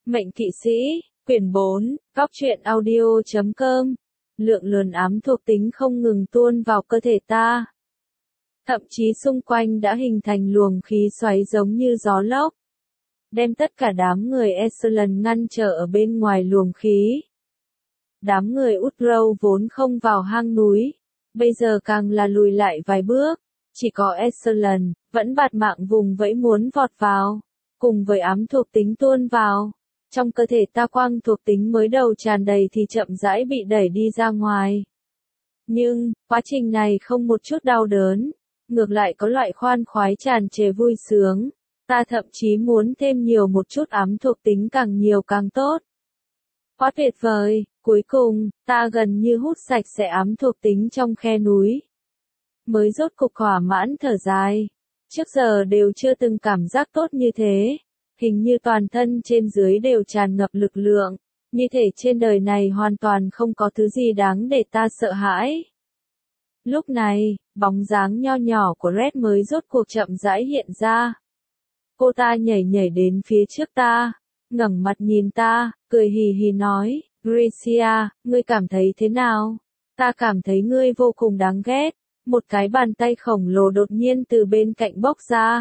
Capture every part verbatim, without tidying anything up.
Mệnh kỵ sĩ, quyển bốn, góc truyện audio chấm com. Lượng lớn ám thuộc tính không ngừng tuôn vào cơ thể ta. Thậm chí xung quanh đã hình thành luồng khí xoáy giống như gió lốc. Đem tất cả đám người Echelon ngăn trở ở bên ngoài luồng khí. Đám người Utrow vốn không vào hang núi, bây giờ càng là lùi lại vài bước. Chỉ có Echelon, vẫn bạt mạng vùng vẫy muốn vọt vào, cùng với ám thuộc tính tuôn vào. Trong cơ thể ta quang thuộc tính mới đầu tràn đầy thì chậm rãi bị đẩy đi ra ngoài. Nhưng, quá trình này không một chút đau đớn, ngược lại có loại khoan khoái tràn trề vui sướng. Ta thậm chí muốn thêm nhiều một chút ám thuộc tính càng nhiều càng tốt. Quá tuyệt vời, cuối cùng, ta gần như hút sạch sẽ ám thuộc tính trong khe núi. Mới rốt cục thỏa mãn thở dài. Trước giờ đều chưa từng cảm giác tốt như thế. Hình như toàn thân trên dưới đều tràn ngập lực lượng. Như thể trên đời này hoàn toàn không có thứ gì đáng để ta sợ hãi. Lúc này, bóng dáng nho nhỏ của Red mới rốt cuộc chậm rãi hiện ra. Cô ta nhảy nhảy đến phía trước ta, ngẩng mặt nhìn ta, cười hì hì nói, Gracia, ngươi cảm thấy thế nào? Ta cảm thấy ngươi vô cùng đáng ghét. Một cái bàn tay khổng lồ đột nhiên từ bên cạnh bốc ra.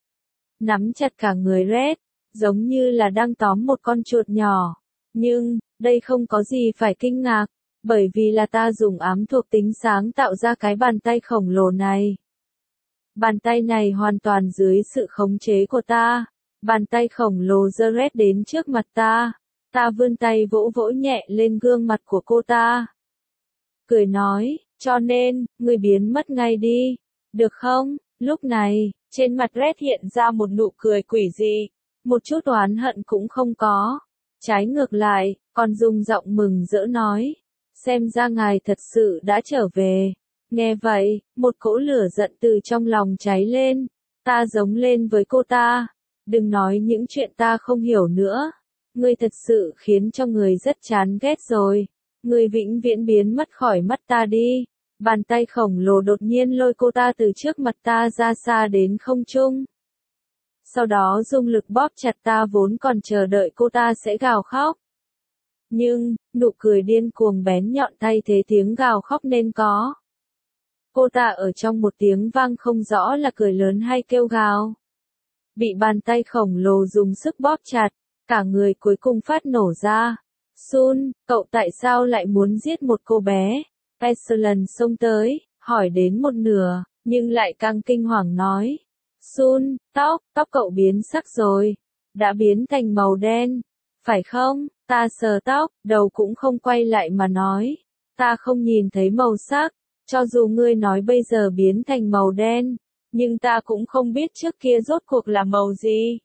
Nắm chặt cả người Red, giống như là đang tóm một con chuột nhỏ. Nhưng, đây không có gì phải kinh ngạc, bởi vì là ta dùng ám thuộc tính sáng tạo ra cái bàn tay khổng lồ này. Bàn tay này hoàn toàn dưới sự khống chế của ta. Bàn tay khổng lồ giơ Red đến trước mặt ta. Ta vươn tay vỗ vỗ nhẹ lên gương mặt của cô ta. Cười nói, cho nên, ngươi biến mất ngay đi, được không? Lúc này, trên mặt Red hiện ra một nụ cười quỷ dị, một chút oán hận cũng không có. Trái ngược lại, còn dùng giọng mừng rỡ nói, xem ra ngài thật sự đã trở về. Nghe vậy, một cỗ lửa giận từ trong lòng cháy lên, ta giống lên với cô ta, đừng nói những chuyện ta không hiểu nữa. Ngươi thật sự khiến cho người rất chán ghét rồi, ngươi vĩnh viễn biến mất khỏi mắt ta đi. Bàn tay khổng lồ đột nhiên lôi cô ta từ trước mặt ta ra xa đến không trung. Sau đó dùng lực bóp chặt ta vốn còn chờ đợi cô ta sẽ gào khóc. Nhưng, nụ cười điên cuồng bén nhọn thay thế tiếng gào khóc nên có. Cô ta ở trong một tiếng vang không rõ là cười lớn hay kêu gào. Bị bàn tay khổng lồ dùng sức bóp chặt, cả người cuối cùng phát nổ ra. Sun, cậu tại sao lại muốn giết một cô bé? Echelon xông tới, hỏi đến một nửa, nhưng lại càng kinh hoàng nói. Sun, tóc, tóc cậu biến sắc rồi. Đã biến thành màu đen. Phải không? Ta sờ tóc, đầu cũng không quay lại mà nói. Ta không nhìn thấy màu sắc. Cho dù ngươi nói bây giờ biến thành màu đen, nhưng ta cũng không biết trước kia rốt cuộc là màu gì.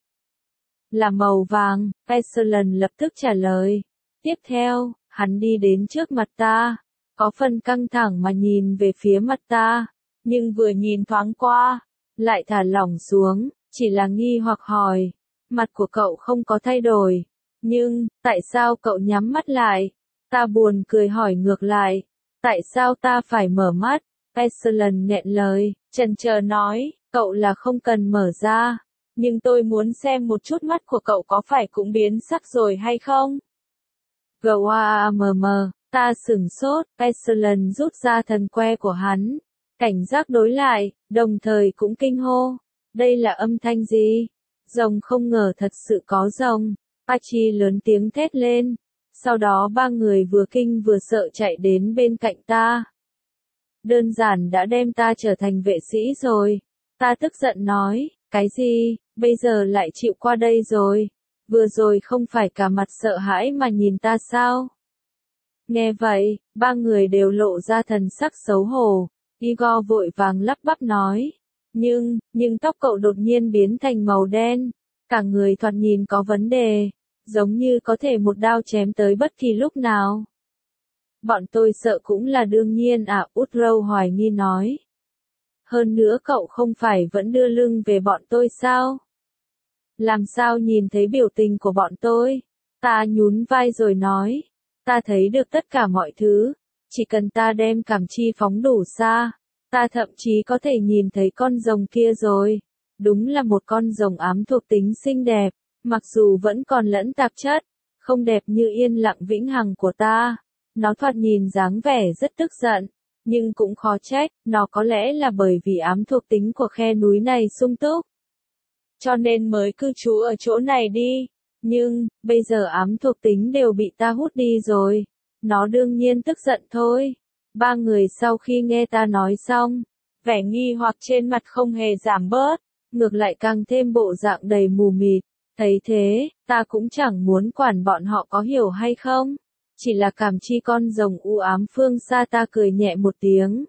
Là màu vàng, Echelon lập tức trả lời. Tiếp theo, hắn đi đến trước mặt ta. Có phần căng thẳng mà nhìn về phía mặt ta, nhưng vừa nhìn thoáng qua, lại thả lỏng xuống, chỉ là nghi hoặc hỏi, mặt của cậu không có thay đổi, nhưng, tại sao cậu nhắm mắt lại? Ta buồn cười hỏi ngược lại, tại sao ta phải mở mắt? Echelon nghẹn lời, chần chờ nói, cậu là không cần mở ra, nhưng tôi muốn xem một chút mắt của cậu có phải cũng biến sắc rồi hay không? G-O-A-M-M. Ta sửng sốt, Echelon rút ra thần que của hắn, cảnh giác đối lại, đồng thời cũng kinh hô. Đây là âm thanh gì? Rồng không ngờ thật sự có rồng. Pachi lớn tiếng thét lên. Sau đó ba người vừa kinh vừa sợ chạy đến bên cạnh ta. Đơn giản đã đem ta trở thành vệ sĩ rồi. Ta tức giận nói, cái gì, bây giờ lại chịu qua đây rồi. Vừa rồi không phải cả mặt sợ hãi mà nhìn ta sao? Nghe vậy, ba người đều lộ ra thần sắc xấu hổ. Igor vội vàng lắp bắp nói. Nhưng, nhưng tóc cậu đột nhiên biến thành màu đen. Cả người thoạt nhìn có vấn đề. Giống như có thể một đao chém tới bất kỳ lúc nào. Bọn tôi sợ cũng là đương nhiên à, Utrow hoài nghi nói. Hơn nữa cậu không phải vẫn đưa lưng về bọn tôi sao? Làm sao nhìn thấy biểu tình của bọn tôi? Ta nhún vai rồi nói. Ta thấy được tất cả mọi thứ, chỉ cần ta đem cảm chi phóng đủ xa, ta thậm chí có thể nhìn thấy con rồng kia rồi. Đúng là một con rồng ám thuộc tính xinh đẹp, Mặc dù vẫn còn lẫn tạp chất, không đẹp như yên lặng vĩnh hằng của ta. Nó thoạt nhìn dáng vẻ rất tức giận, nhưng cũng khó trách, nó có lẽ là bởi vì ám thuộc tính của khe núi này sung túc. Cho nên mới cư trú ở chỗ này đi. Nhưng, bây giờ ám thuộc tính đều bị ta hút đi rồi. Nó đương nhiên tức giận thôi. Ba người sau khi nghe ta nói xong, vẻ nghi hoặc trên mặt không hề giảm bớt, ngược lại càng thêm bộ dạng đầy mù mịt. Thấy thế, ta cũng chẳng muốn quản bọn họ có hiểu hay không. Chỉ là cảm chi con rồng u ám phương xa ta cười nhẹ một tiếng.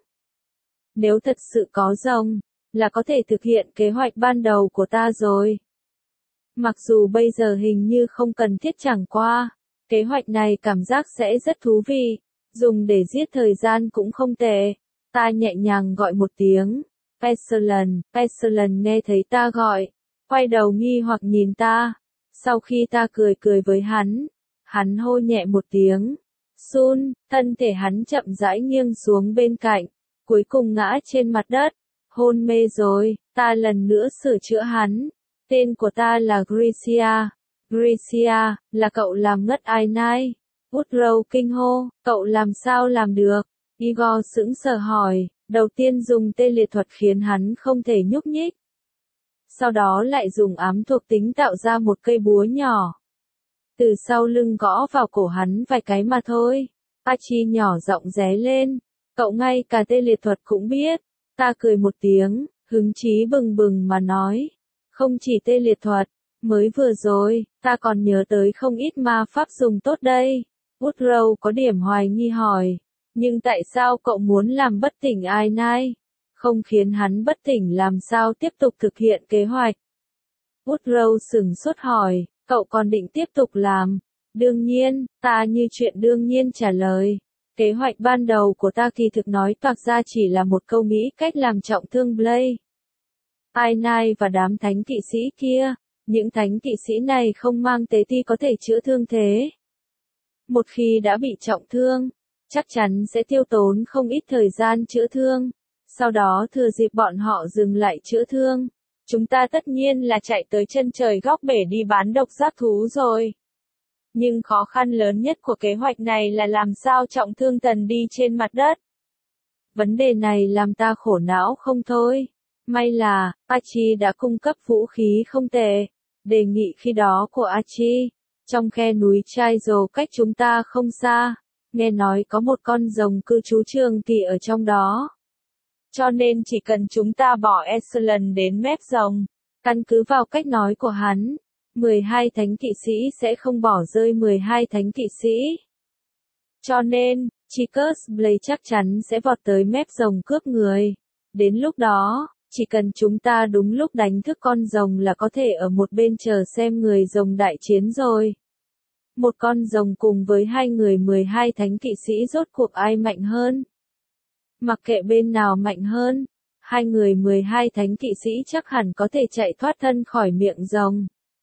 Nếu thật sự có rồng, là có thể thực hiện kế hoạch ban đầu của ta rồi. Mặc dù bây giờ hình như không cần thiết chẳng qua, kế hoạch này cảm giác sẽ rất thú vị, dùng để giết thời gian cũng không tệ. Ta nhẹ nhàng gọi một tiếng, Pestilence, Pestilence nghe thấy ta gọi, quay đầu nghi hoặc nhìn ta. Sau khi ta cười cười với hắn, hắn hô nhẹ một tiếng, Sun, thân thể hắn chậm rãi nghiêng xuống bên cạnh, cuối cùng ngã trên mặt đất, hôn mê rồi. Ta lần nữa sửa chữa hắn, tên của ta là Gracia. Gracia, là cậu làm ngất ai nai? Woodrow kinh hô, cậu làm sao làm được? Igor sững sờ hỏi, đầu tiên dùng tê liệt thuật khiến hắn không thể nhúc nhích. Sau đó lại dùng ám thuộc tính tạo ra một cây búa nhỏ. Từ sau lưng gõ vào cổ hắn vài cái mà thôi. Archie nhỏ giọng ré lên, cậu ngay cả tê liệt thuật cũng biết. Ta cười một tiếng, hứng chí bừng bừng mà nói, không chỉ tê liệt thuật, mới vừa rồi, ta còn nhớ tới không ít ma pháp dùng tốt đây. Woodrow có điểm hoài nghi hỏi, nhưng tại sao cậu muốn làm bất tỉnh ai nai? Không khiến hắn bất tỉnh làm sao tiếp tục thực hiện kế hoạch? Woodrow sửng sốt hỏi, cậu còn định tiếp tục làm? Đương nhiên, ta như chuyện đương nhiên trả lời. Kế hoạch ban đầu của ta kỳ thực nói toạc ra chỉ là một câu nghĩ cách làm trọng thương Blade. Ai nai và đám thánh kỵ sĩ kia, những thánh kỵ sĩ này không mang tế ti có thể chữa thương thế. Một khi đã bị trọng thương, chắc chắn sẽ tiêu tốn không ít thời gian chữa thương. Sau đó thừa dịp bọn họ dừng lại chữa thương, chúng ta tất nhiên là chạy tới chân trời góc bể đi bán độc giác thú rồi. Nhưng khó khăn lớn nhất của kế hoạch này là làm sao trọng thương Tần đi trên mặt đất. Vấn đề này làm ta khổ não không thôi. May là, Archie đã cung cấp vũ khí không tệ. Đề nghị khi đó của Archie, trong khe núi Chai Dồ cách chúng ta không xa, nghe nói có một con rồng cư trú trường kỳ ở trong đó. Cho nên chỉ cần chúng ta bỏ Excellent đến mép rồng, căn cứ vào cách nói của hắn, mười hai thánh kỵ sĩ sẽ không bỏ rơi mười hai thánh kỵ sĩ. Cho nên, Chicus Blade chắc chắn sẽ vọt tới mép rồng cướp người. Đến lúc đó, chỉ cần chúng ta đúng lúc đánh thức con rồng là có thể ở một bên chờ xem người rồng đại chiến rồi. Một con rồng cùng với hai người mười hai thánh kỵ sĩ rốt cuộc ai mạnh hơn? Mặc kệ bên nào mạnh hơn, hai người mười hai thánh kỵ sĩ chắc hẳn có thể chạy thoát thân khỏi miệng rồng.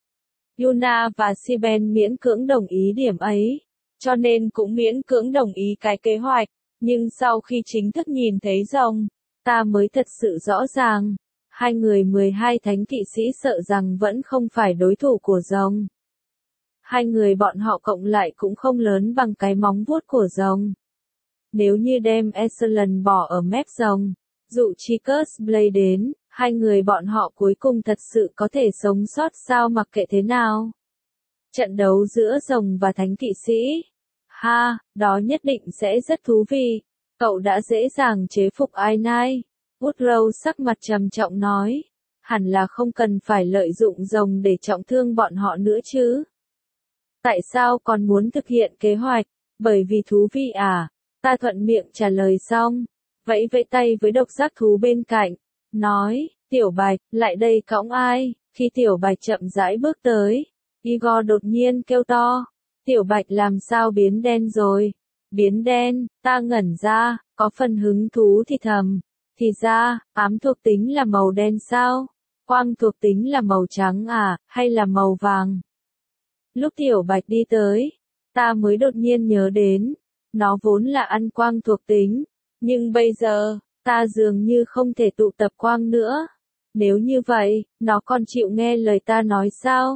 Yuna và Siben miễn cưỡng đồng ý điểm ấy, cho nên cũng miễn cưỡng đồng ý cái kế hoạch, nhưng sau khi chính thức nhìn thấy rồng, ta mới thật sự rõ ràng, hai người mười hai thánh kỵ sĩ sợ rằng vẫn không phải đối thủ của rồng. Hai người bọn họ cộng lại cũng không lớn bằng cái móng vuốt của rồng. Nếu như đem Excellent bỏ ở mép rồng, dụ Chicus Blade đến, hai người bọn họ cuối cùng thật sự có thể sống sót sao mặc kệ thế nào. Trận đấu giữa rồng và thánh kỵ sĩ. Ha, đó nhất định sẽ rất thú vị. Cậu đã dễ dàng chế phục ai nai. Woodrow sắc mặt trầm trọng nói. Hẳn là không cần phải lợi dụng rồng để trọng thương bọn họ nữa chứ. Tại sao còn muốn thực hiện kế hoạch? Bởi vì thú vị à? Ta thuận miệng trả lời xong. Vẫy vẫy tay với độc giác thú bên cạnh. Nói, Tiểu Bạch, lại đây cõng ai? Khi Tiểu Bạch chậm rãi bước tới, Igor đột nhiên kêu to. Tiểu Bạch làm sao biến đen rồi? Biến đen, ta ngẩn ra, có phần hứng thú thì thầm. Thì ra, ám thuộc tính là màu đen sao? Quang thuộc tính là màu trắng à, hay là màu vàng? Lúc Tiểu Bạch đi tới, ta mới đột nhiên nhớ đến. Nó vốn là ăn quang thuộc tính, nhưng bây giờ, ta dường như không thể tụ tập quang nữa. Nếu như vậy, nó còn chịu nghe lời ta nói sao?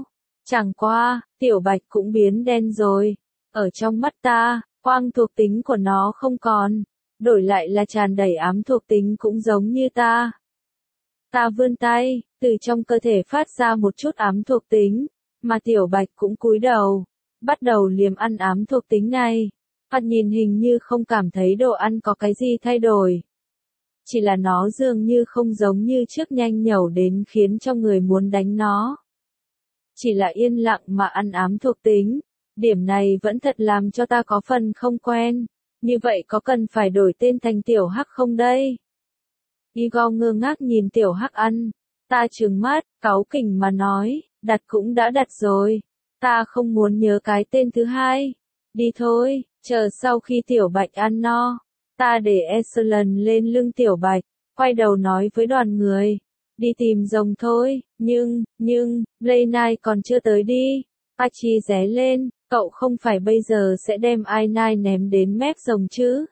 Chẳng qua, tiểu bạch cũng biến đen rồi. Ở trong mắt ta, quang thuộc tính của nó không còn. Đổi lại là tràn đầy ám thuộc tính cũng giống như ta. Ta vươn tay, từ trong cơ thể phát ra một chút ám thuộc tính, mà tiểu bạch cũng cúi đầu, bắt đầu liếm ăn ám thuộc tính này. Thoạt nhìn hình như không cảm thấy đồ ăn có cái gì thay đổi. Chỉ là nó dường như không giống như trước nhanh nhẩu đến khiến cho người muốn đánh nó. Chỉ là yên lặng mà ăn ám thuộc tính. Điểm này vẫn thật làm cho ta có phần không quen. Như vậy có cần phải đổi tên thành tiểu hắc không đây? Igor ngơ ngác nhìn tiểu hắc ăn. Ta trừng mắt, cáu kỉnh mà nói, đặt cũng đã đặt rồi. Ta không muốn nhớ cái tên thứ hai. Đi thôi, chờ sau khi tiểu bạch ăn no. Ta để Echelon lên lưng tiểu bạch, quay đầu nói với đoàn người. Đi tìm rồng thôi, nhưng, nhưng, Blaine còn chưa tới đi. Archie ré lên, cậu không phải bây giờ sẽ đem Ainai ném đến mép rồng chứ?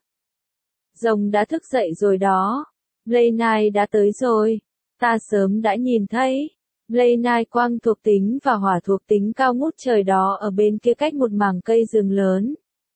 Rồng đã thức dậy rồi đó. Blaine đã tới rồi. Ta sớm đã nhìn thấy. Blaine quang thuộc tính và hỏa thuộc tính cao ngút trời đó ở bên kia cách một mảng cây rừng lớn.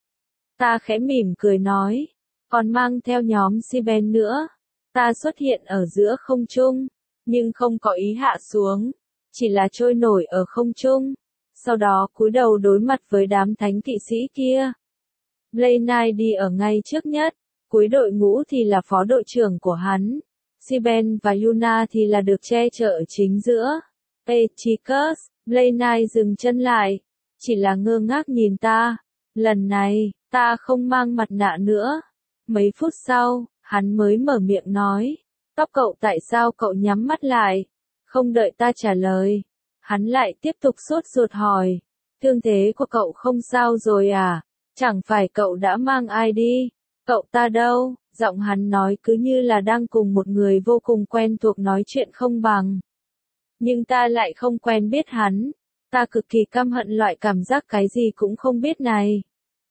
Ta khẽ mỉm cười nói. Còn mang theo nhóm Siben nữa. Ta xuất hiện ở giữa không trung, nhưng không có ý hạ xuống, chỉ là trôi nổi ở không trung. Sau đó cúi đầu đối mặt với đám thánh kỵ sĩ kia. Blaine đi ở ngay trước nhất, cuối đội ngũ thì là phó đội trưởng của hắn. Siben và Yuna thì là được che chở ở chính giữa. Echicus, Blaine dừng chân lại, chỉ là ngơ ngác nhìn ta. Lần này, ta không mang mặt nạ nữa. Mấy phút sau, hắn mới mở miệng nói. Tóc cậu tại sao cậu nhắm mắt lại? Không đợi ta trả lời. Hắn lại tiếp tục sốt ruột hỏi. Thương thế của cậu không sao rồi à? Chẳng phải cậu đã mang ai đi? Cậu ta đâu? Giọng hắn nói cứ như là đang cùng một người vô cùng quen thuộc nói chuyện không bằng. Nhưng ta lại không quen biết hắn. Ta cực kỳ căm hận loại cảm giác cái gì cũng không biết này.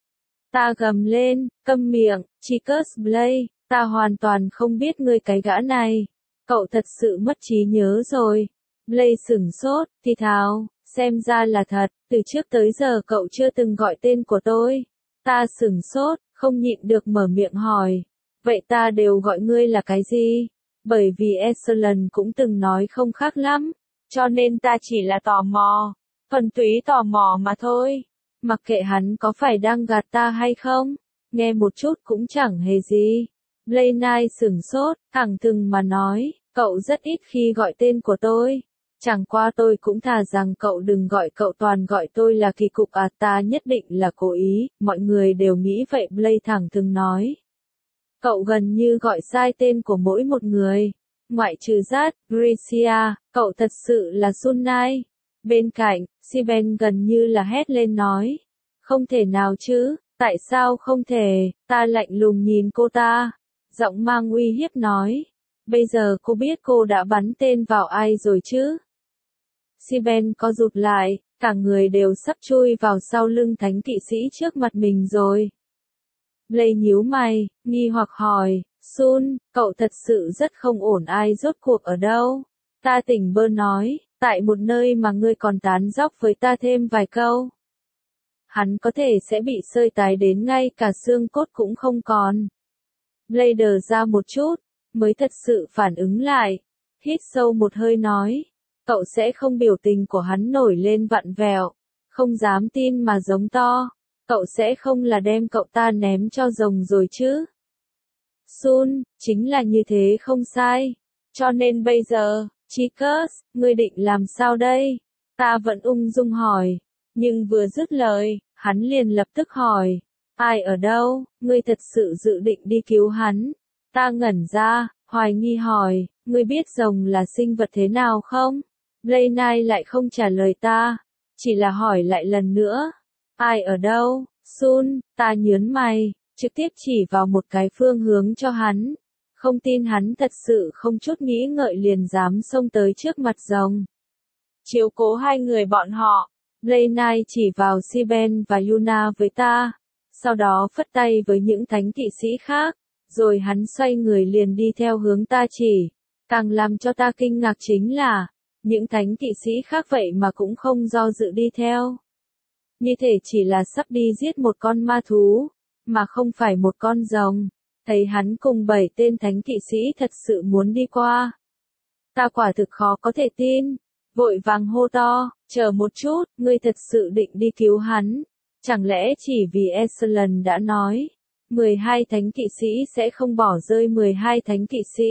Ta gầm lên, câm miệng, Chicus Blay, ta hoàn toàn không biết ngươi cái gã này. Cậu thật sự mất trí nhớ rồi. Blay sửng sốt, thì thào, xem ra là thật, từ trước tới giờ cậu chưa từng gọi tên của tôi. Ta sửng sốt, không nhịn được mở miệng hỏi. Vậy ta đều gọi ngươi là cái gì? Bởi vì Echelon cũng từng nói không khác lắm, cho nên ta chỉ là tò mò, thuần túy tò mò mà thôi. Mặc kệ hắn có phải đang gạt ta hay không, nghe một chút cũng chẳng hề gì. Blaine sửng sốt, thẳng thừng mà nói, cậu rất ít khi gọi tên của tôi. Chẳng qua tôi cũng thà rằng cậu đừng gọi cậu toàn gọi tôi là kỳ cục à, ta nhất định là cố ý, mọi người đều nghĩ vậy. Blaine thẳng thừng nói. Cậu gần như gọi sai tên của mỗi một người. Ngoại trừ Zat, Gracia, cậu thật sự là Sunai. Bên cạnh, Siben gần như là hét lên nói. Không thể nào chứ, tại sao không thể, ta lạnh lùng nhìn cô ta. Giọng mang uy hiếp nói. Bây giờ cô biết cô đã bắn tên vào ai rồi chứ? Siben co rụt lại, cả người đều sắp chui vào sau lưng thánh kỵ sĩ trước mặt mình rồi. Blay nhíu mày, nghi hoặc hỏi, Sun, cậu thật sự rất không ổn, ai rốt cuộc ở đâu? Ta tỉnh bơ nói, tại một nơi mà ngươi còn tán dóc với ta thêm vài câu. Hắn có thể sẽ bị sơi tái đến ngay cả xương cốt cũng không còn. Blay đờ ra một chút, mới thật sự phản ứng lại. Hít sâu một hơi nói, cậu sẽ không. Biểu tình của hắn nổi lên vặn vẹo, không dám tin mà giống to. Cậu sẽ không là đem cậu ta ném cho rồng rồi chứ? Sun, chính là như thế không sai. Cho nên bây giờ, Chicus, ngươi định làm sao đây? Ta vẫn ung dung hỏi. Nhưng vừa dứt lời, hắn liền lập tức hỏi. Ai ở đâu? Ngươi thật sự dự định đi cứu hắn? Ta ngẩn ra, hoài nghi hỏi. Ngươi biết rồng là sinh vật thế nào không? Blaine lại không trả lời ta. Chỉ là hỏi lại lần nữa. Ai ở đâu? Sun, ta nhớn mày, trực tiếp chỉ vào một cái phương hướng cho hắn. Không tin hắn thật sự không chút nghĩ ngợi liền dám xông tới trước mặt rồng. Chiếu cố hai người bọn họ. Blaine chỉ vào Siben và Yuna với ta. Sau đó phất tay với những thánh kỵ sĩ khác. Rồi hắn xoay người liền đi theo hướng ta chỉ. Càng làm cho ta kinh ngạc chính là, Những thánh kỵ sĩ khác vậy mà cũng không do dự đi theo. Như thể chỉ là sắp đi giết một con ma thú, mà không phải một con rồng. Thấy hắn cùng bảy tên thánh kỵ sĩ thật sự muốn đi qua. Ta quả thực khó có thể tin. Vội vàng hô to, chờ một chút, ngươi thật sự định đi cứu hắn. Chẳng lẽ chỉ vì Excellent đã nói, mười hai thánh kỵ sĩ sẽ không bỏ rơi mười hai thánh kỵ sĩ?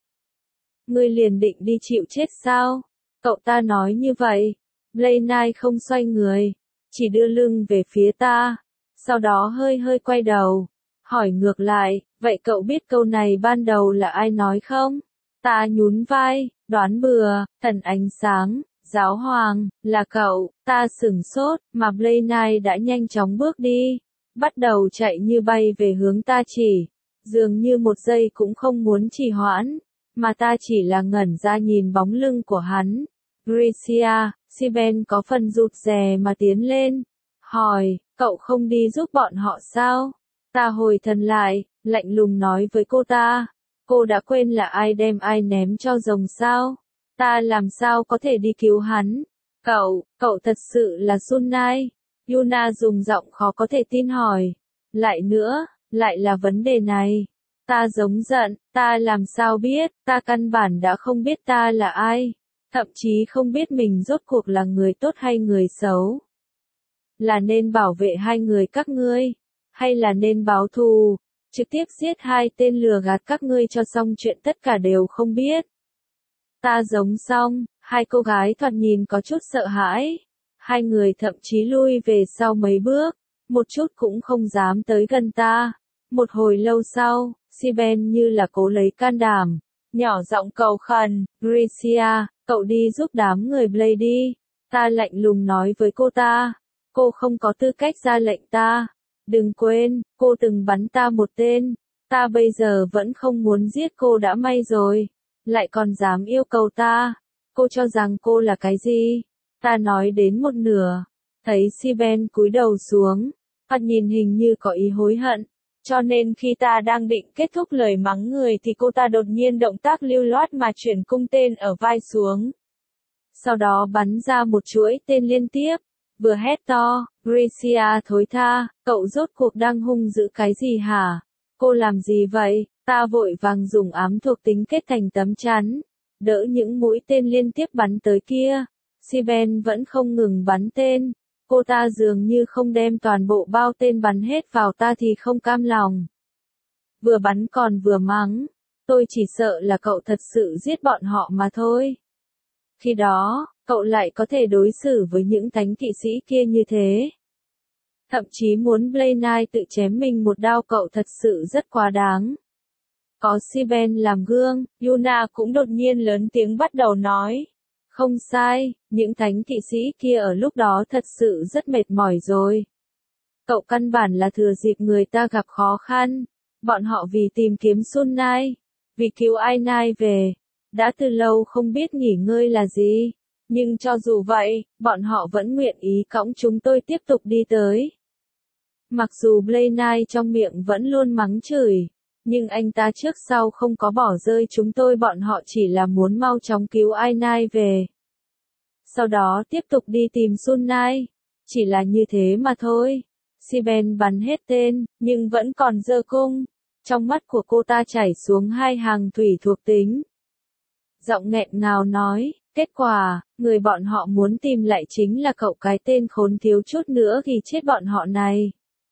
Ngươi liền định đi chịu chết sao? Cậu ta nói như vậy. Blade Knight không xoay người, chỉ đưa lưng về phía ta. Sau đó hơi hơi quay đầu, hỏi ngược lại, vậy cậu biết câu này ban đầu là ai nói không? Ta nhún vai, đoán bừa, thần ánh sáng, giáo hoàng, là cậu. Ta sửng sốt, mà Blade Knight đã nhanh chóng bước đi, bắt đầu chạy như bay về hướng ta chỉ, dường như một giây cũng không muốn trì hoãn, mà ta chỉ là ngẩn ra nhìn bóng lưng của hắn. Gracia, Siben có phần rụt rè mà tiến lên, hỏi, cậu không đi giúp bọn họ sao? Ta hồi thần lại, lạnh lùng nói với cô ta, cô đã quên là ai đem ai ném cho rồng sao? Ta làm sao có thể đi cứu hắn? Cậu, cậu thật sự là Sun Knight? Yuna dùng giọng khó có thể tin hỏi. Lại nữa, lại là vấn đề này. Ta giống giận, ta làm sao biết, ta căn bản đã không biết ta là ai. Thậm chí không biết mình rốt cuộc là người tốt hay người xấu. Là nên bảo vệ hai người các ngươi, hay là nên báo thù, trực tiếp giết hai tên lừa gạt các ngươi cho xong chuyện tất cả đều không biết. Ta giống xong, hai cô gái thoạt nhìn có chút sợ hãi. Hai người thậm chí lui về sau mấy bước, một chút cũng không dám tới gần ta. Một hồi lâu sau, Siben như là cố lấy can đảm, nhỏ giọng cầu khẩn, Gracia, cậu đi giúp đám người Blade đi. Ta lạnh lùng nói với cô ta, cô không có tư cách ra lệnh ta. Đừng quên, cô từng bắn ta một tên. Ta bây giờ vẫn không muốn giết cô đã may rồi, lại còn dám yêu cầu ta. Cô cho rằng cô là cái gì? Ta nói đến một nửa, thấy Siben cúi đầu xuống, thoạt nhìn hình như có ý hối hận. Cho nên khi ta đang định kết thúc lời mắng người thì cô ta đột nhiên động tác lưu loát mà chuyển cung tên ở vai xuống. Sau đó bắn ra một chuỗi tên liên tiếp, vừa hét to, Gracia thối tha, cậu rốt cuộc đang hung dữ cái gì hả? Cô làm gì vậy? Ta vội vàng dùng ám thuộc tính kết thành tấm chắn, đỡ những mũi tên liên tiếp bắn tới kia. Siben vẫn không ngừng bắn tên. Cô ta dường như không đem toàn bộ bao tên bắn hết vào ta thì không cam lòng. Vừa bắn còn vừa mắng. Tôi chỉ sợ là cậu thật sự giết bọn họ mà thôi. Khi đó, cậu lại có thể đối xử với những thánh kỵ sĩ kia như thế. Thậm chí muốn Blade Knight tự chém mình một đao, cậu thật sự rất quá đáng. Có Siben làm gương, Yuna cũng đột nhiên lớn tiếng bắt đầu nói. Không sai, những thánh kỵ sĩ kia ở lúc đó thật sự rất mệt mỏi rồi. Cậu căn bản là thừa dịp người ta gặp khó khăn. Bọn họ vì tìm kiếm Sun Knight, vì cứu Ai Knight về, đã từ lâu không biết nghỉ ngơi là gì. Nhưng cho dù vậy, bọn họ vẫn nguyện ý cõng chúng tôi tiếp tục đi tới. Mặc dù Blade Knight trong miệng vẫn luôn mắng chửi, nhưng anh ta trước sau không có bỏ rơi chúng tôi, bọn họ chỉ là muốn mau chóng cứu Ai Knight về. Sau đó tiếp tục đi tìm Sun Knight. Chỉ là như thế mà thôi. Siben bắn hết tên, nhưng vẫn còn giơ cung. Trong mắt của cô ta chảy xuống hai hàng thủy thuộc tính. Giọng nghẹn ngào nói, kết quả, người bọn họ muốn tìm lại chính là cậu cái tên khốn thiếu chút nữa thì chết bọn họ này.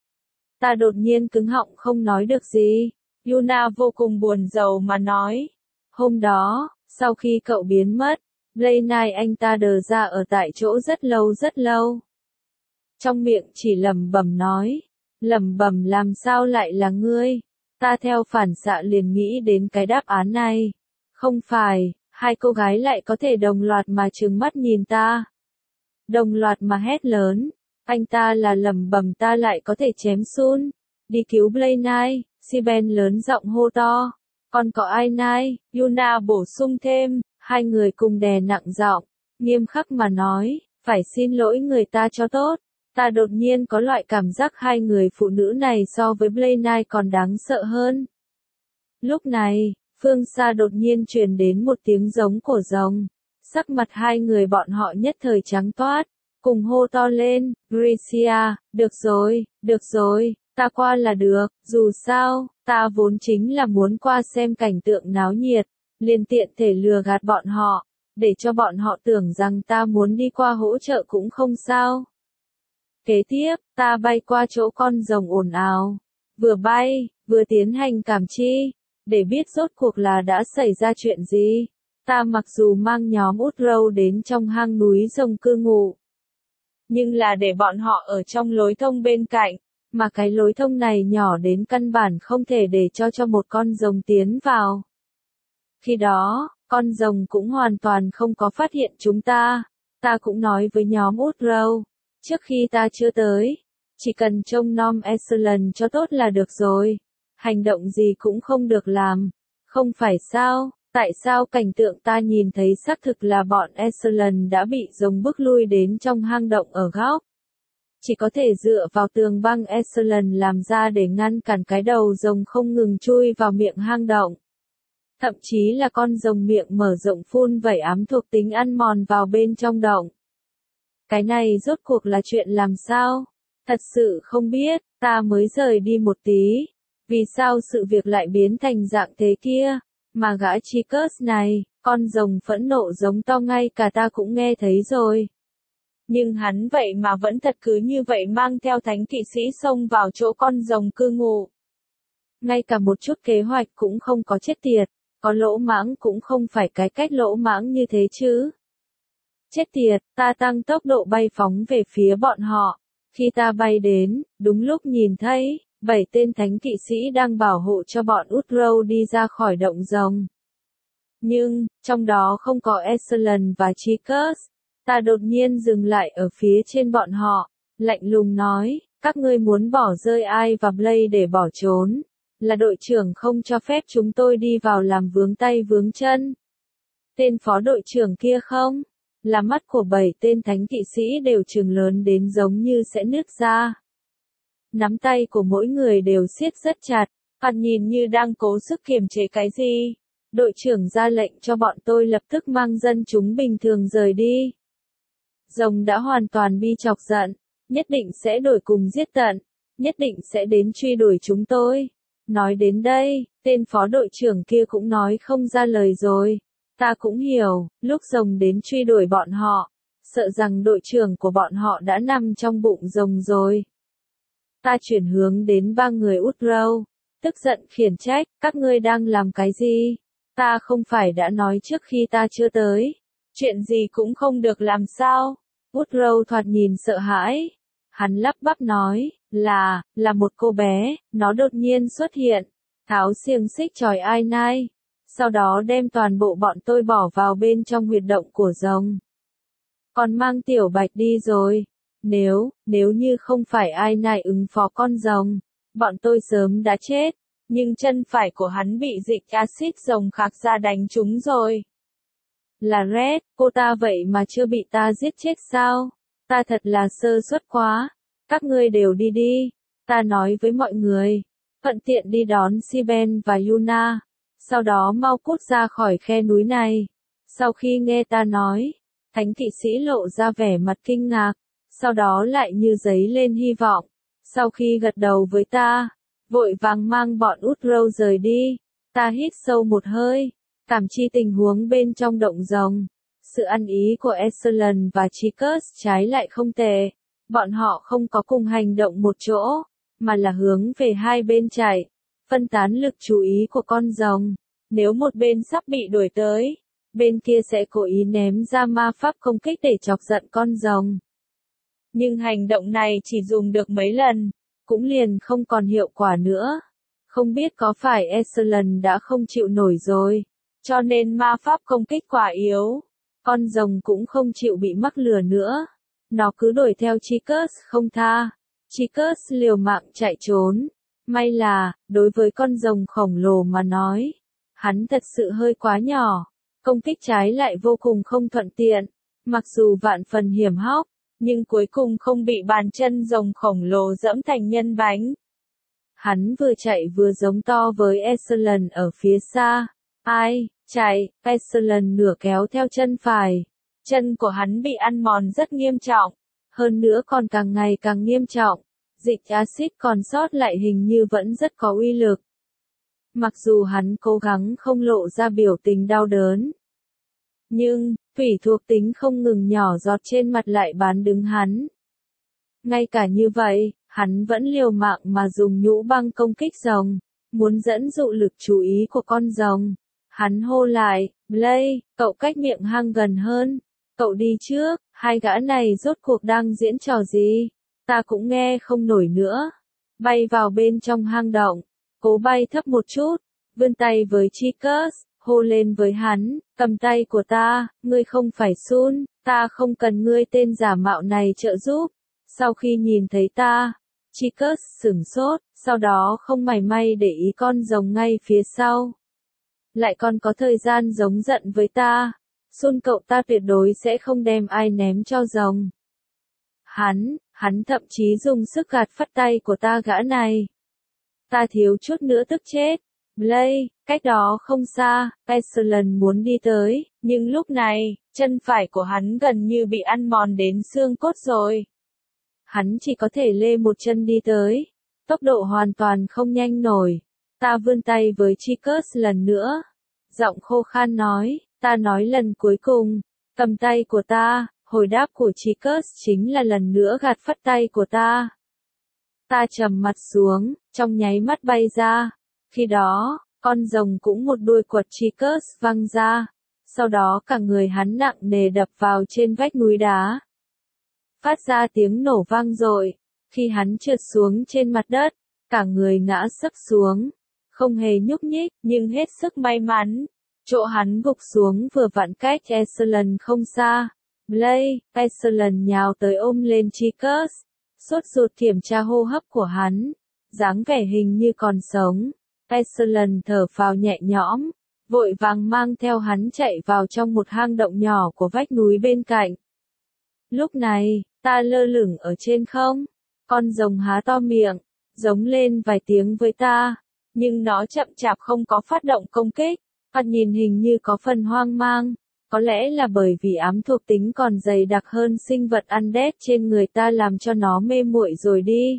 Ta đột nhiên cứng họng không nói được gì. Yuna vô cùng buồn rầu mà nói. Hôm đó, sau khi cậu biến mất, Blade Knight anh ta đờ ra ở tại chỗ rất lâu rất lâu. Trong miệng chỉ lẩm bẩm nói. Lẩm bẩm làm sao lại là ngươi? Ta theo phản xạ liền nghĩ đến cái đáp án này. Không phải, hai cô gái lại có thể đồng loạt mà trừng mắt nhìn ta. Đồng loạt mà hét lớn. Anh ta là lẩm bẩm ta lại có thể chém Sun. Đi cứu Blade Knight. Siben lớn giọng hô to. Còn có Ai Knight? Yuna bổ sung thêm. Hai người cùng đè nặng giọng, nghiêm khắc mà nói, phải xin lỗi người ta cho tốt. Ta đột nhiên có loại cảm giác hai người phụ nữ này so với Blade Knight còn đáng sợ hơn. Lúc này, phương xa đột nhiên truyền đến một tiếng giống của rồng. Sắc mặt hai người bọn họ nhất thời trắng toát, cùng hô to lên, Gracia, được rồi, được rồi, ta qua là được, dù sao, ta vốn chính là muốn qua xem cảnh tượng náo nhiệt, liền tiện thể lừa gạt bọn họ, để cho bọn họ tưởng rằng ta muốn đi qua hỗ trợ cũng không sao. Kế tiếp, ta bay qua chỗ con rồng ồn ào, vừa bay, vừa tiến hành cảm chi, để biết rốt cuộc là đã xảy ra chuyện gì. Ta mặc dù mang nhóm Woodrow đến trong hang núi rồng cư ngụ, nhưng là để bọn họ ở trong lối thông bên cạnh, mà cái lối thông này nhỏ đến căn bản không thể để cho cho một con rồng tiến vào. Khi đó, con rồng cũng hoàn toàn không có phát hiện chúng ta. Ta cũng nói với nhóm Woodrow, trước khi ta chưa tới, chỉ cần trông nom Excellent cho tốt là được rồi. Hành động gì cũng không được làm. Không phải sao, tại sao cảnh tượng ta nhìn thấy xác thực là bọn Excellent đã bị rồng bức lui đến trong hang động ở góc. Chỉ có thể dựa vào tường băng Excellent làm ra để ngăn cản cái đầu rồng không ngừng chui vào miệng hang động. Thậm chí là con rồng miệng mở rộng phun vẩy ám thuộc tính ăn mòn vào bên trong động. Cái này rốt cuộc là chuyện làm sao? Thật sự không biết, ta mới rời đi một tí. Vì sao sự việc lại biến thành dạng thế kia? Mà gã Chicus này, con rồng phẫn nộ giống to ngay cả ta cũng nghe thấy rồi. Nhưng hắn vậy mà vẫn thật cứ như vậy mang theo thánh kỵ sĩ xông vào chỗ con rồng cư ngụ. Ngay cả một chút kế hoạch cũng không có, chết tiệt, có lỗ mãng cũng không phải cái cách lỗ mãng như thế chứ. Chết tiệt, ta tăng tốc độ bay phóng về phía bọn họ. Khi ta bay đến, đúng lúc nhìn thấy, bảy tên thánh kỵ sĩ đang bảo hộ cho bọn Woodrow đi ra khỏi động rồng. Nhưng, trong đó không có Excellent và Chicus. Ta đột nhiên dừng lại ở phía trên bọn họ, lạnh lùng nói, các ngươi muốn bỏ rơi ai và Blade để bỏ trốn. Là đội trưởng không cho phép chúng tôi đi vào làm vướng tay vướng chân. Tên phó đội trưởng kia không? Là mắt của bảy tên thánh kỵ sĩ đều trừng lớn đến giống như sẽ nứt ra. Nắm tay của mỗi người đều siết rất chặt, hắn nhìn như đang cố sức kiềm chế cái gì. Đội trưởng ra lệnh cho bọn tôi lập tức mang dân chúng bình thường rời đi. Rồng đã hoàn toàn bi chọc giận, nhất định sẽ đuổi cùng giết tận, nhất định sẽ đến truy đuổi chúng tôi. Nói đến đây, tên phó đội trưởng kia cũng nói không ra lời rồi. Ta cũng hiểu, lúc rồng đến truy đuổi bọn họ, sợ rằng đội trưởng của bọn họ đã nằm trong bụng rồng rồi. Ta chuyển hướng đến ba người Woodrow, tức giận khiển trách, các ngươi đang làm cái gì? Ta không phải đã nói trước khi ta chưa tới, chuyện gì cũng không được làm sao? Woodrow thoạt nhìn sợ hãi. Hắn lắp bắp nói, là, là một cô bé, nó đột nhiên xuất hiện, tháo xiềng xích chòi ai nai, sau đó đem toàn bộ bọn tôi bỏ vào bên trong huyệt động của rồng. Còn mang tiểu bạch đi rồi. Nếu, nếu như không phải ai nai ứng phó con rồng, bọn tôi sớm đã chết, nhưng chân phải của hắn bị dịch axit rồng khạc ra đánh trúng rồi. Là Red, cô ta vậy mà chưa bị ta giết chết sao? Ta thật là sơ suất quá. Các ngươi đều đi đi. Ta nói với mọi người. Thuận tiện đi đón Siben và Yuna. Sau đó mau cút ra khỏi khe núi này. Sau khi nghe ta nói, thánh kỵ sĩ lộ ra vẻ mặt kinh ngạc. Sau đó lại như giấy lên hy vọng. Sau khi gật đầu với ta, vội vàng mang bọn Woodrow rời đi. Ta hít sâu một hơi, cảm chi tình huống bên trong động rồng. Sự ăn ý của Excellent và Chicus trái lại không tệ. Bọn họ không có cùng hành động một chỗ, mà là hướng về hai bên chạy, phân tán lực chú ý của con rồng. Nếu một bên sắp bị đuổi tới, bên kia sẽ cố ý ném ra ma pháp công kích để chọc giận con rồng. Nhưng hành động này chỉ dùng được mấy lần, cũng liền không còn hiệu quả nữa. Không biết có phải Excellent đã không chịu nổi rồi, cho nên ma pháp công kích quả yếu. Con rồng cũng không chịu bị mắc lừa nữa. Nó cứ đuổi theo Chicus không tha. Chicus liều mạng chạy trốn. May là, đối với con rồng khổng lồ mà nói, hắn thật sự hơi quá nhỏ. Công kích trái lại vô cùng không thuận tiện. Mặc dù vạn phần hiểm hóc, nhưng cuối cùng không bị bàn chân rồng khổng lồ dẫm thành nhân bánh. Hắn vừa chạy vừa giống to với Excellent ở phía xa. Ai, Chạy, Excellent nửa kéo theo chân phải. Chân của hắn bị ăn mòn rất nghiêm trọng. Hơn nữa còn càng ngày càng nghiêm trọng. Dịch axit còn sót lại hình như vẫn rất có uy lực. Mặc dù hắn cố gắng không lộ ra biểu tình đau đớn. Nhưng, thủy thuộc tính không ngừng nhỏ giọt trên mặt lại bán đứng hắn. Ngay cả như vậy, hắn vẫn liều mạng mà dùng nhũ băng công kích rồng, muốn dẫn dụ lực chú ý của con rồng. Hắn hô lại, Blade, cậu cách miệng hang gần hơn, cậu đi trước, hai gã này rốt cuộc đang diễn trò gì, ta cũng nghe không nổi nữa. Bay vào bên trong hang động, cố bay thấp một chút, vươn tay với Chicus, hô lên với hắn, cầm tay của ta, ngươi không phải Sun, ta không cần ngươi tên giả mạo này trợ giúp. Sau khi nhìn thấy ta, Chicus sửng sốt, sau đó không mảy may để ý con rồng ngay phía sau. Lại còn có thời gian giống giận với ta. Sun cậu ta tuyệt đối sẽ không đem ai ném cho rồng. Hắn, hắn thậm chí dùng sức gạt phất tay của ta gã này. Ta thiếu chút nữa tức chết. Blade, cách đó không xa, Excellent muốn đi tới, nhưng lúc này, chân phải của hắn gần như bị ăn mòn đến xương cốt rồi. Hắn chỉ có thể lê một chân đi tới. Tốc độ hoàn toàn không nhanh nổi. Ta vươn tay với Chicus lần nữa. Giọng khô khan nói, ta nói lần cuối cùng, cầm tay của ta, hồi đáp của Chicus chính là lần nữa gạt phất tay của ta. Ta trầm mặt xuống, trong nháy mắt bay ra. Khi đó, con rồng cũng một đuôi quật Chicus văng ra. Sau đó cả người hắn nặng nề đập vào trên vách núi đá. Phát ra tiếng nổ vang dội. Khi hắn trượt xuống trên mặt đất, cả người ngã sấp xuống. Không hề nhúc nhích, nhưng hết sức may mắn. Chỗ hắn gục xuống vừa vặn cách Excellent không xa. Blade, Excellent nhào tới ôm lên Chicus. Sốt ruột kiểm tra hô hấp của hắn. Dáng vẻ hình như còn sống. Excellent thở phào nhẹ nhõm. Vội vàng mang theo hắn chạy vào trong một hang động nhỏ của vách núi bên cạnh. Lúc này, ta lơ lửng ở trên không. Con rồng há to miệng, giống lên vài tiếng với ta. Nhưng nó chậm chạp không có phát động công kích. Thoạt nhìn hình như có phần hoang mang. Có lẽ là bởi vì ám thuộc tính còn dày đặc hơn sinh vật undead trên người ta làm cho nó mê muội rồi đi.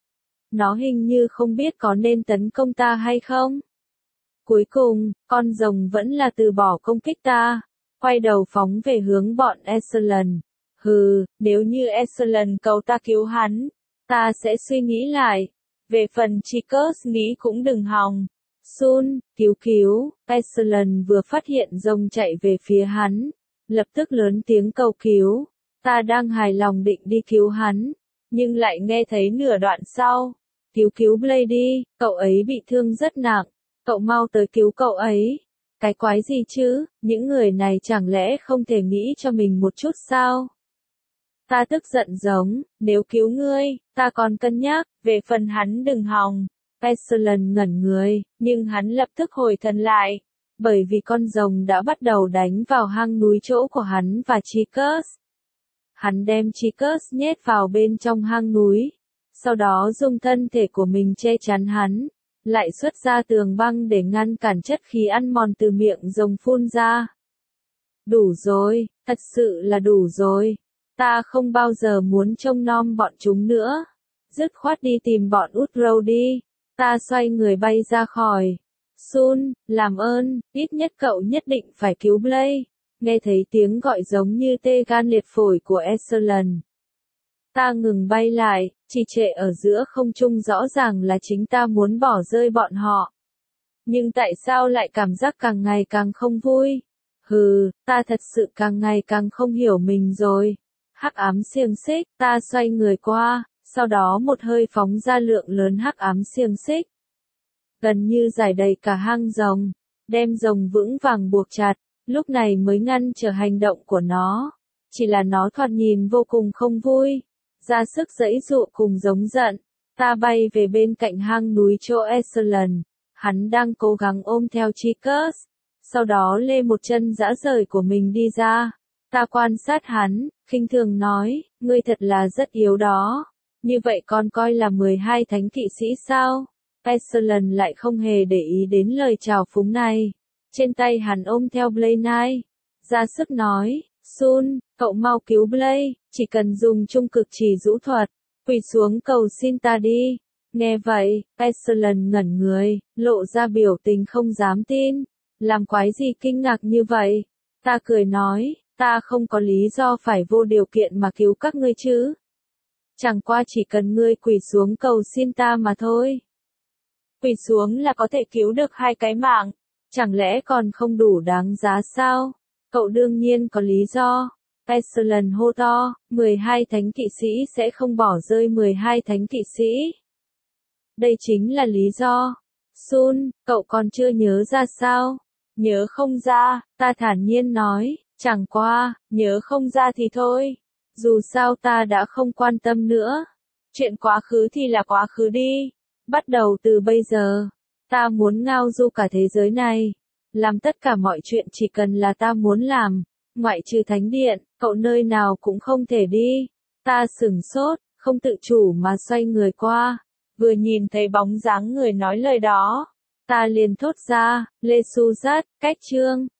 Nó hình như không biết có nên tấn công ta hay không. Cuối cùng, con rồng vẫn là từ bỏ công kích ta. Quay đầu phóng về hướng bọn Excellent. Hừ, nếu như Excellent cầu ta cứu hắn, ta sẽ suy nghĩ lại. Về phần Chicus nghĩ cũng đừng hòng. Sun, cứu cứu, Excellent vừa phát hiện rồng chạy về phía hắn. Lập tức lớn tiếng cầu cứu. Ta đang hài lòng định đi cứu hắn. Nhưng lại nghe thấy nửa đoạn sau. Cứu cứu Blade đi, cậu ấy bị thương rất nặng. Cậu mau tới cứu cậu ấy. Cái quái gì chứ, những người này chẳng lẽ không thể nghĩ cho mình một chút sao? Ta tức giận giống, nếu cứu ngươi, ta còn cân nhắc, về phần hắn đừng hòng. Excellent ngẩn người, nhưng hắn lập tức hồi thần lại. Bởi vì con rồng đã bắt đầu đánh vào hang núi chỗ của hắn và Chicus. Hắn đem Chicus nhét vào bên trong hang núi. Sau đó dùng thân thể của mình che chắn hắn. Lại xuất ra tường băng để ngăn cản chất khí ăn mòn từ miệng rồng phun ra. Đủ rồi, thật sự là đủ rồi. Ta không bao giờ muốn trông nom bọn chúng nữa. Dứt khoát đi tìm bọn Utrow đi. Ta xoay người bay ra khỏi. Sun, làm ơn, ít nhất cậu nhất định phải cứu Blade. Nghe thấy tiếng gọi giống như tê gan liệt phổi của Excellent. Ta ngừng bay lại, trì trệ ở giữa không trung rõ ràng là chính ta muốn bỏ rơi bọn họ. Nhưng tại sao lại cảm giác càng ngày càng không vui? Hừ, ta thật sự càng ngày càng không hiểu mình rồi. Hắc ám xiềng xích, ta xoay người qua, sau đó một hơi phóng ra lượng lớn hắc ám xiềng xích. Gần như giải đầy cả hang rồng, đem rồng vững vàng buộc chặt, lúc này mới ngăn trở hành động của nó. Chỉ là nó thoạt nhìn vô cùng không vui, ra sức giãy giụa cùng giống giận. Ta bay về bên cạnh hang núi chỗ Excellent, hắn đang cố gắng ôm theo Chicus, sau đó lê một chân dã rời của mình đi ra. Ta quan sát hắn, khinh thường nói, ngươi thật là rất yếu đó. Như vậy con coi là mười hai thánh kỵ sĩ sao? Excellent lại không hề để ý đến lời chào phúng này. Trên tay hắn ôm theo Blade Knight. Ra sức nói, Sun, cậu mau cứu Blade, chỉ cần dùng trung cực chỉ rũ thuật. Quỳ xuống cầu xin ta đi. Nghe vậy, Excellent ngẩn người, lộ ra biểu tình không dám tin. Làm quái gì kinh ngạc như vậy? Ta cười nói, ta không có lý do phải vô điều kiện mà cứu các ngươi chứ. Chẳng qua chỉ cần ngươi quỳ xuống cầu xin ta mà thôi. Quỳ xuống là có thể cứu được hai cái mạng. Chẳng lẽ còn không đủ đáng giá sao? Cậu đương nhiên có lý do. Excellent hô to, mười hai thánh kỵ sĩ sẽ không bỏ rơi mười hai thánh kỵ sĩ. Đây chính là lý do. Sun, cậu còn chưa nhớ ra sao? Nhớ không ra, ta thản nhiên nói, chẳng qua, nhớ không ra thì thôi. Dù sao ta đã không quan tâm nữa. Chuyện quá khứ thì là quá khứ đi. Bắt đầu từ bây giờ, ta muốn ngao du cả thế giới này. Làm tất cả mọi chuyện chỉ cần là ta muốn làm. Ngoại trừ thánh điện, cậu nơi nào cũng không thể đi. Ta sửng sốt, không tự chủ mà xoay người qua. Vừa nhìn thấy bóng dáng người nói lời đó, ta liền thốt ra, Lê Su Dát, cách chương.